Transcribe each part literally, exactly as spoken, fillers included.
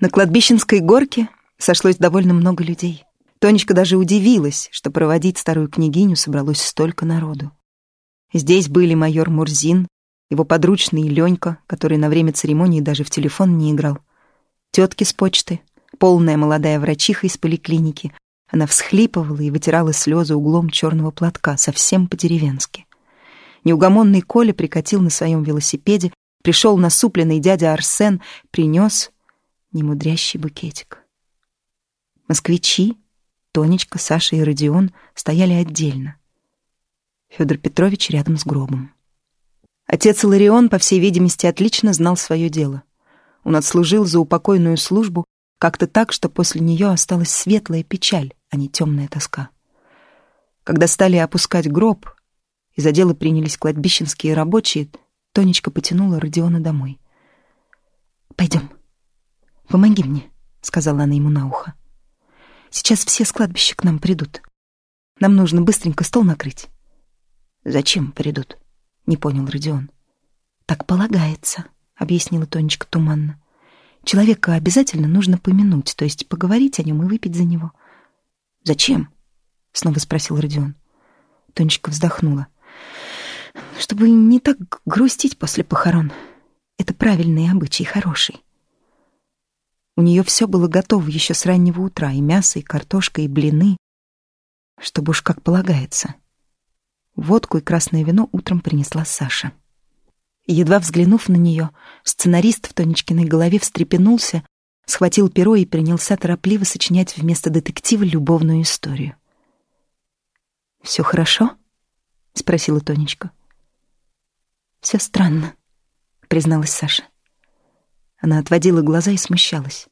На кладбищенской горке сошлось довольно много людей. Тонечка даже удивилась, что проводить старую княгиню собралось столько народу. Здесь были майор Мурзин, его подручный Ленька, который на время церемонии даже в телефон не играл, тетки с почты, полная молодая врачиха из поликлиники. Она всхлипывала и вытирала слезы углом черного платка, совсем по-деревенски. Неугомонный Коля прикатил на своем велосипеде, пришел насупленный дядя Арсен, принес немудрящий букетик. Москвичи, Тонечка, Саша и Родион стояли отдельно. Федор Петрович рядом с гробом. Отец Иларион, по всей видимости, отлично знал свое дело. Он отслужил за упокойную службу как-то так, что после нее осталась светлая печаль, а не темная тоска. Когда стали опускать гроб, и за дело принялись кладбищенские рабочие, Тонечка потянула Родиона домой. «Пойдем, помоги мне», — сказала она ему на ухо. «Сейчас все с кладбища к нам придут. Нам нужно быстренько стол накрыть». «Зачем придут?» — не понял Родион. «Так полагается», — объяснила Тонечка туманно. «Человека обязательно нужно помянуть, то есть поговорить о нем и выпить за него». «Зачем?» — снова спросил Родион. Тонечка вздохнула. «Чтобы не так грустить после похорон. Это правильный обычай, хороший». У нее все было готово еще с раннего утра, и мясо, и картошка, и блины, чтобы уж как полагается. Водку и красное вино утром принесла Саша. Едва взглянув на нее, сценарист в Тонечкиной голове встрепенулся, схватил перо и принялся торопливо сочинять вместо детектива любовную историю. «Все хорошо?» — спросила Тонечка. «Все странно», — призналась Саша. Она отводила глаза и смущалась.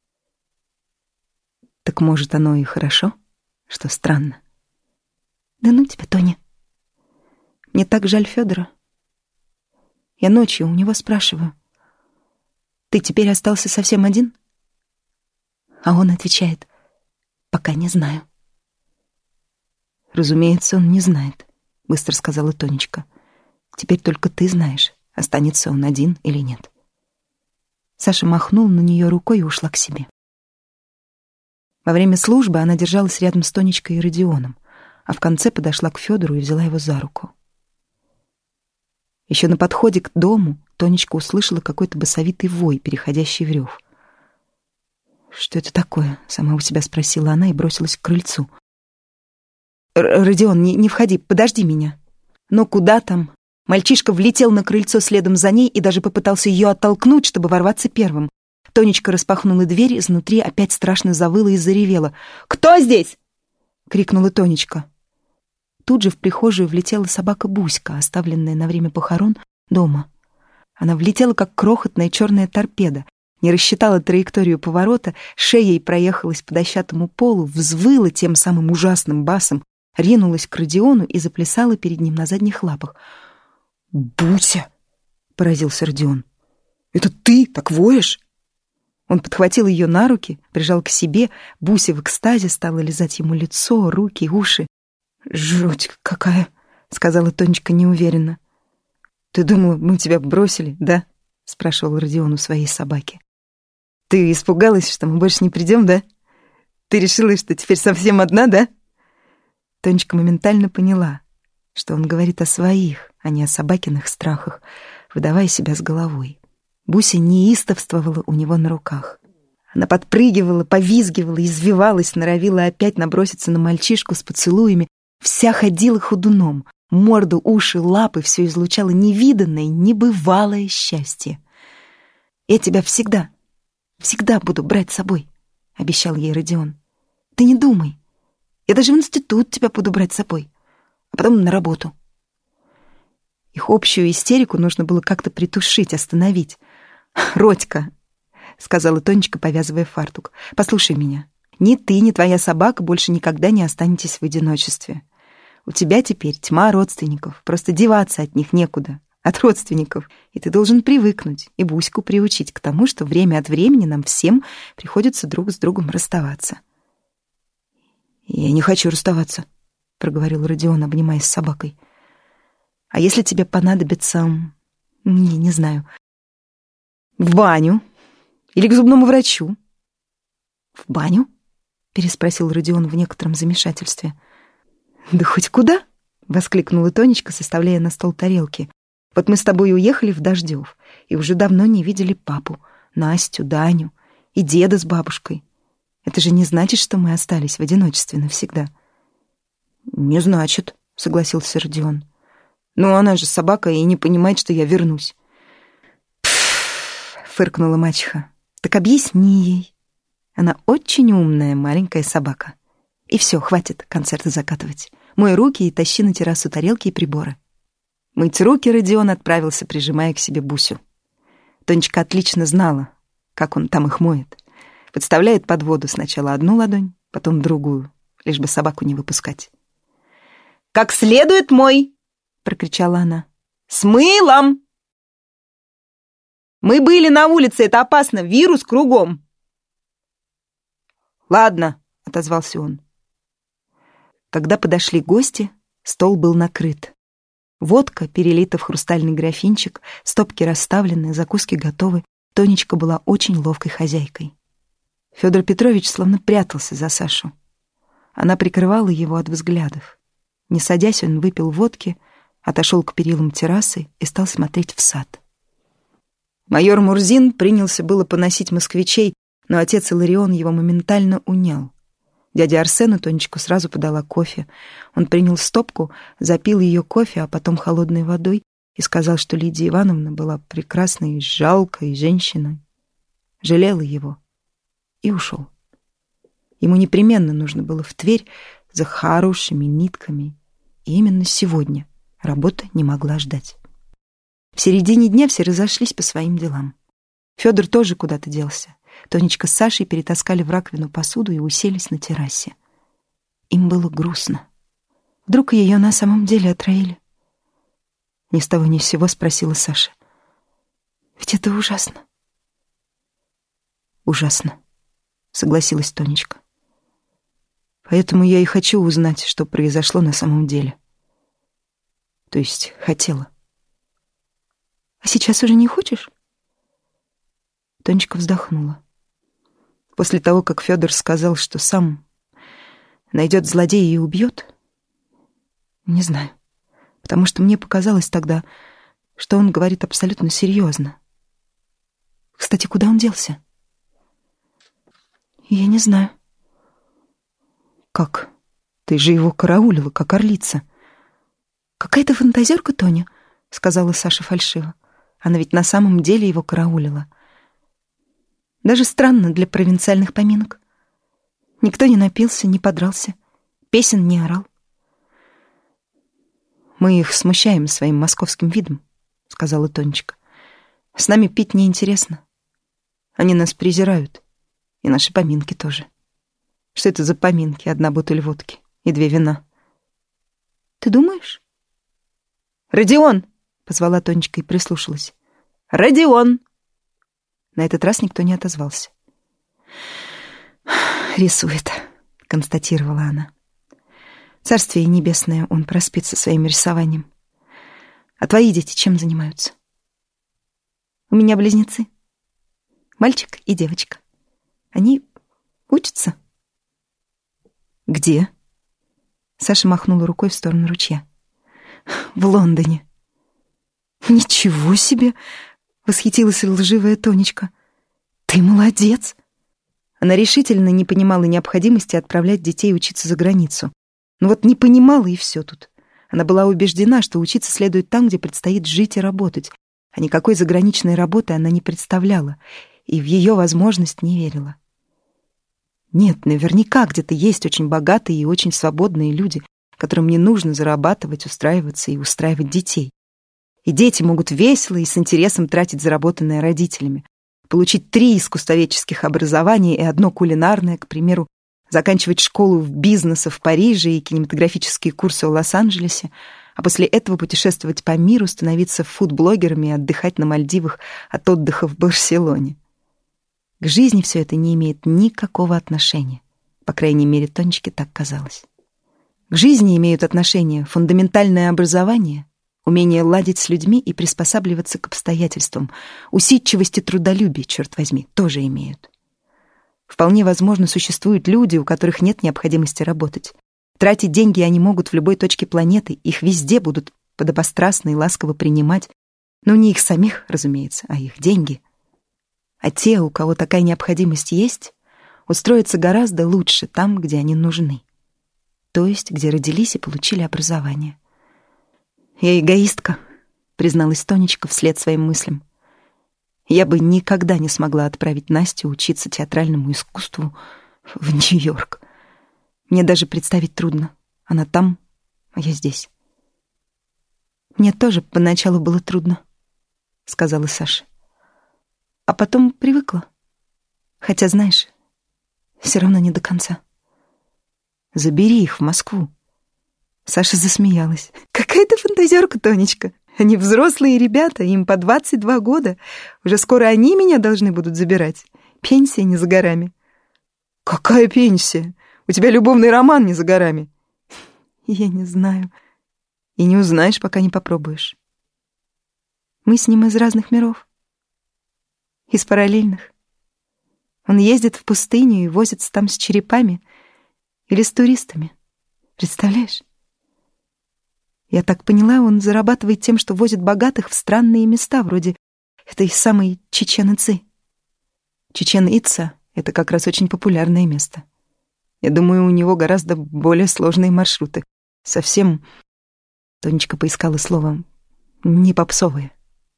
«Так, может, оно и хорошо, что странно?» «Да ну тебя, Тоня. Мне так жаль Федора. Я ночью у него спрашиваю: ты теперь остался совсем один?» А он отвечает: «Пока не знаю». «Разумеется, он не знает», — быстро сказала Тонечка. «Теперь только ты знаешь, останется он один или нет». Саша махнула на нее рукой и ушла к себе. Во время службы она держалась рядом с Тонечкой и Родионом, а в конце подошла к Федору и взяла его за руку. Еще на подходе к дому Тонечка услышала какой-то басовитый вой, переходящий в рев. «Что это такое?» — сама у себя спросила она и бросилась к крыльцу. «Родион, не, не входи, подожди меня». Но куда там? Мальчишка влетел на крыльцо следом за ней и даже попытался ее оттолкнуть, чтобы ворваться первым. Тонечка распахнула дверь, изнутри опять страшно завыла и заревела. «Кто здесь?» — крикнула Тонечка. Тут же в прихожую влетела собака Буська, оставленная на время похорон дома. Она влетела, как крохотная черная торпеда, не рассчитала траекторию поворота, шеей проехалась по дощатому полу, взвыла тем самым ужасным басом, ринулась к Родиону и заплясала перед ним на задних лапах. «Буся!» — поразился Родион. «Это ты так воешь?» Он подхватил ее на руки, прижал к себе. Буся в экстазе стала лизать ему лицо, руки, уши. «Жуть какая!» — сказала Тонечка неуверенно. «Ты думала, мы тебя бросили, да?» — спрашивал Родион у своей собаки. «Ты испугалась, что мы больше не придем, да? Ты решила, что теперь совсем одна, да?» Тонечка моментально поняла, что он говорит о своих, а не о собакиных страхах, выдавая себя с головой. Буся неистовствовала у него на руках. Она подпрыгивала, повизгивала, извивалась, норовила опять наброситься на мальчишку с поцелуями, вся ходила ходуном, морду, уши, лапы, все излучало невиданное, небывалое счастье. «Я тебя всегда, всегда буду брать с собой», — обещал ей Родион. «Ты не думай. Я даже в институт тебя буду брать с собой, а потом на работу». Их общую истерику нужно было как-то притушить, остановить. «Родька», — сказала Тонечка, повязывая фартук, — «послушай меня. Ни ты, ни твоя собака больше никогда не останетесь в одиночестве. У тебя теперь тьма родственников, просто деваться от них некуда, от родственников, и ты должен привыкнуть и Буську приучить к тому, что время от времени нам всем приходится друг с другом расставаться». «Я не хочу расставаться», — проговорил Родион, обнимаясь с собакой. «А если тебе понадобится, не, не знаю, в баню или к зубному врачу, «В баню?» — переспросил Родион в некотором замешательстве. «Да хоть куда?» — воскликнула Тонечка, составляя на стол тарелки. «Вот мы с тобой уехали в Дождев и уже давно не видели папу, Настю, Даню и деда с бабушкой. Это же не значит, что мы остались в одиночестве навсегда». «Не значит», — согласился Родион. «Ну, она же собака и не понимает, что я вернусь». «Пф», — фыркнула мачеха. «Так объясни ей. Она очень умная маленькая собака. И все, хватит концерты закатывать. Мой руки и тащи на террасу тарелки и приборы». Мыть руки Родион отправился, прижимая к себе Бусю. Тонечка отлично знала, как он там их моет. Подставляет под воду сначала одну ладонь, потом другую, лишь бы собаку не выпускать. «Как следует мой!» — прокричала она. «С мылом! Мы были на улице, это опасно, вирус кругом!» «Ладно», — отозвался он. Когда подошли гости, стол был накрыт. Водка перелита в хрустальный графинчик, стопки расставлены, закуски готовы. Тонечка была очень ловкой хозяйкой. Федор Петрович словно прятался за Сашу. Она прикрывала его от взглядов. Не садясь, он выпил водки, отошел к перилам террасы и стал смотреть в сад. Майор Мурзин принялся было поносить москвичей, но отец Иларион его моментально унял. Дядя Арсену Тонечку сразу подала кофе. Он принял стопку, запил ее кофе, а потом холодной водой и сказал, что Лидия Ивановна была прекрасной, жалкой женщиной. Жалела его и ушел. Ему непременно нужно было в Тверь за хорошими нитками. И именно сегодня работа не могла ждать. В середине дня все разошлись по своим делам. Федор тоже куда-то делся. Тонечка с Сашей перетаскали в раковину посуду и уселись на террасе. Им было грустно. Вдруг ее на самом деле отравили? Ни с того ни с сего спросила Саша. Ведь это ужасно. Ужасно, согласилась Тонечка. Поэтому я и хочу узнать, что произошло на самом деле. То есть хотела. А сейчас уже не хочешь? Тонечка вздохнула. После того, как Федор сказал, что сам найдет злодея и убьет, не знаю, потому что мне показалось тогда, что он говорит абсолютно серьезно. Кстати, куда он делся? Я не знаю. Как? Ты же его караулила, как орлица. Какая-то фантазерка, Тоня, сказала Саша фальшиво. Она ведь на самом деле его караулила. Даже странно для провинциальных поминок. Никто не напился, не подрался, песен не орал. «Мы их смущаем своим московским видом», — сказала Тонечка. «С нами пить неинтересно. Они нас презирают, и наши поминки тоже. Что это за поминки? Одна бутыль водки и две вина». «Ты думаешь?» «Родион!» — позвала Тонечка и прислушалась. «Родион!» На этот раз никто не отозвался. «Рисует», — констатировала она. «Царствие небесное, он проспит со своим рисованием. А твои дети чем занимаются?» «У меня близнецы. Мальчик и девочка. Они учатся». «Где?» Саша махнула рукой в сторону ручья. «В Лондоне». «Ничего себе!» — восхитилась лживая Тонечка. «Ты молодец!» Она решительно не понимала необходимости отправлять детей учиться за границу. Ну вот не понимала, и все тут. Она была убеждена, что учиться следует там, где предстоит жить и работать, а никакой заграничной работы она не представляла и в ее возможность не верила. Нет, наверняка где-то есть очень богатые и очень свободные люди, которым не нужно зарабатывать, устраиваться и устраивать детей. И дети могут весело и с интересом тратить заработанное родителями, получить три искусствоведческих образования и одно кулинарное, к примеру, заканчивать школу бизнеса в Париже и кинематографические курсы в Лос-Анджелесе, а после этого путешествовать по миру, становиться фуд-блогерами и отдыхать на Мальдивах от отдыха в Барселоне. К жизни все это не имеет никакого отношения. По крайней мере, Тонечке так казалось. К жизни имеют отношение фундаментальное образование, умение ладить с людьми и приспосабливаться к обстоятельствам, усидчивость и трудолюбие, черт возьми, тоже имеют. Вполне возможно, существуют люди, у которых нет необходимости работать. Тратить деньги они могут в любой точке планеты, их везде будут подобострастно и ласково принимать. Но не их самих, разумеется, а их деньги. А те, у кого такая необходимость есть, устроятся гораздо лучше там, где они нужны. То есть, где родились и получили образование. «Я эгоистка», — призналась Тонечка вслед своим мыслям. «Я бы никогда не смогла отправить Настю учиться театральному искусству в Нью-Йорк. Мне даже представить трудно. Она там, а я здесь». «Мне тоже поначалу было трудно», — сказала Саша. «А потом привыкла. Хотя, знаешь, все равно не до конца». «Забери их в Москву». Саша засмеялась. «Какая ты фантазерка, Тонечка. Они взрослые ребята, им по двадцать два года. Уже скоро они меня должны будут забирать. Пенсия не за горами». «Какая пенсия? У тебя любовный роман не за горами». «Я не знаю. И не узнаешь, пока не попробуешь. Мы с ним из разных миров. Из параллельных. Он ездит в пустыню и возится там с черепами или с туристами. Представляешь? Я так поняла, он зарабатывает тем, что возит богатых в странные места, вроде этой самой Чечен-Ицы. Чечен-Ица — это как раз очень популярное место. Я думаю, у него гораздо более сложные маршруты. Совсем... Тонечка поискала слово «не попсовые».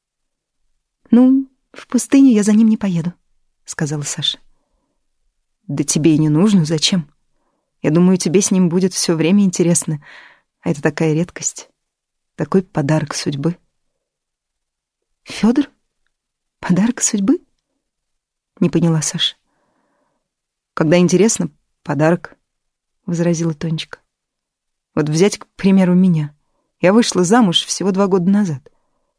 «Ну, в пустыню я за ним не поеду», — сказала Саша. «Да тебе и не нужно, зачем? Я думаю, тебе с ним будет все время интересно. А это такая редкость, такой подарок судьбы». «Фёдор? Подарок судьбы?» — не поняла Саша. «Когда интересно, подарок», — возразила Тонечка. «Вот взять, к примеру, меня. Я вышла замуж всего два года назад».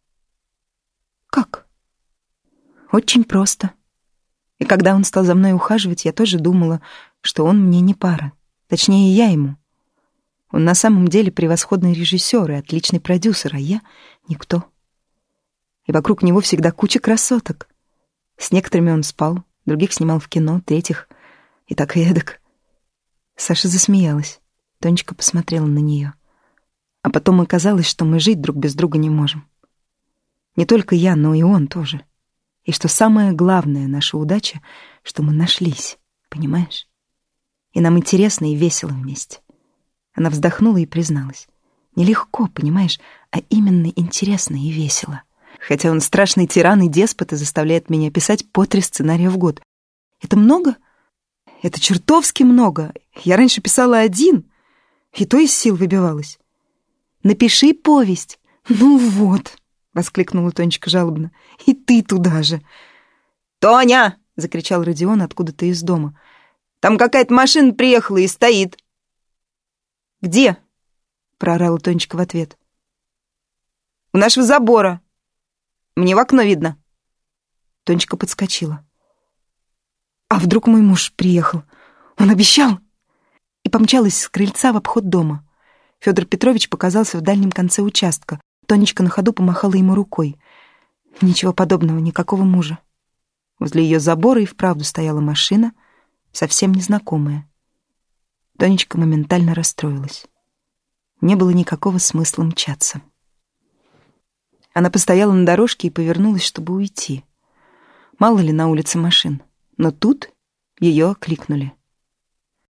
«Как?» «Очень просто. И когда он стал за мной ухаживать, я тоже думала, что он мне не пара. Точнее, я ему. Он на самом деле превосходный режиссер и отличный продюсер, а я — никто. И вокруг него всегда куча красоток. С некоторыми он спал, других снимал в кино, третьих и так и эдак». Саша засмеялась. Тонечка посмотрела на нее. А потом оказалось, что мы жить друг без друга не можем. Не только я, но и он тоже. И что самое главное, наша удача, что мы нашлись, понимаешь? И нам интересно и весело вместе. Она вздохнула и призналась. Нелегко, понимаешь, а именно интересно и весело. Хотя он страшный тиран и деспот и заставляет меня писать по три сценария в год. Это много? Это чертовски много. Я раньше писала один, и то из сил выбивалась. «Напиши повесть». «Ну вот», — воскликнула Тонечка жалобно, — «и ты туда же». «Тоня!» — закричал Родион откуда-то из дома. «Там какая-то машина приехала и стоит». «Где?» — проорала Тонечка в ответ. «У нашего забора. Мне в окно видно». Тонечка подскочила. «А вдруг мой муж приехал? Он обещал!» И помчалась с крыльца в обход дома. Федор Петрович показался в дальнем конце участка. Тонечка на ходу помахала ему рукой. Ничего подобного, никакого мужа. Возле ее забора и вправду стояла машина, совсем незнакомая. Тонечка моментально расстроилась. Не было никакого смысла мчаться. Она постояла на дорожке и повернулась, чтобы уйти. Мало ли на улице машин. Но тут ее окликнули.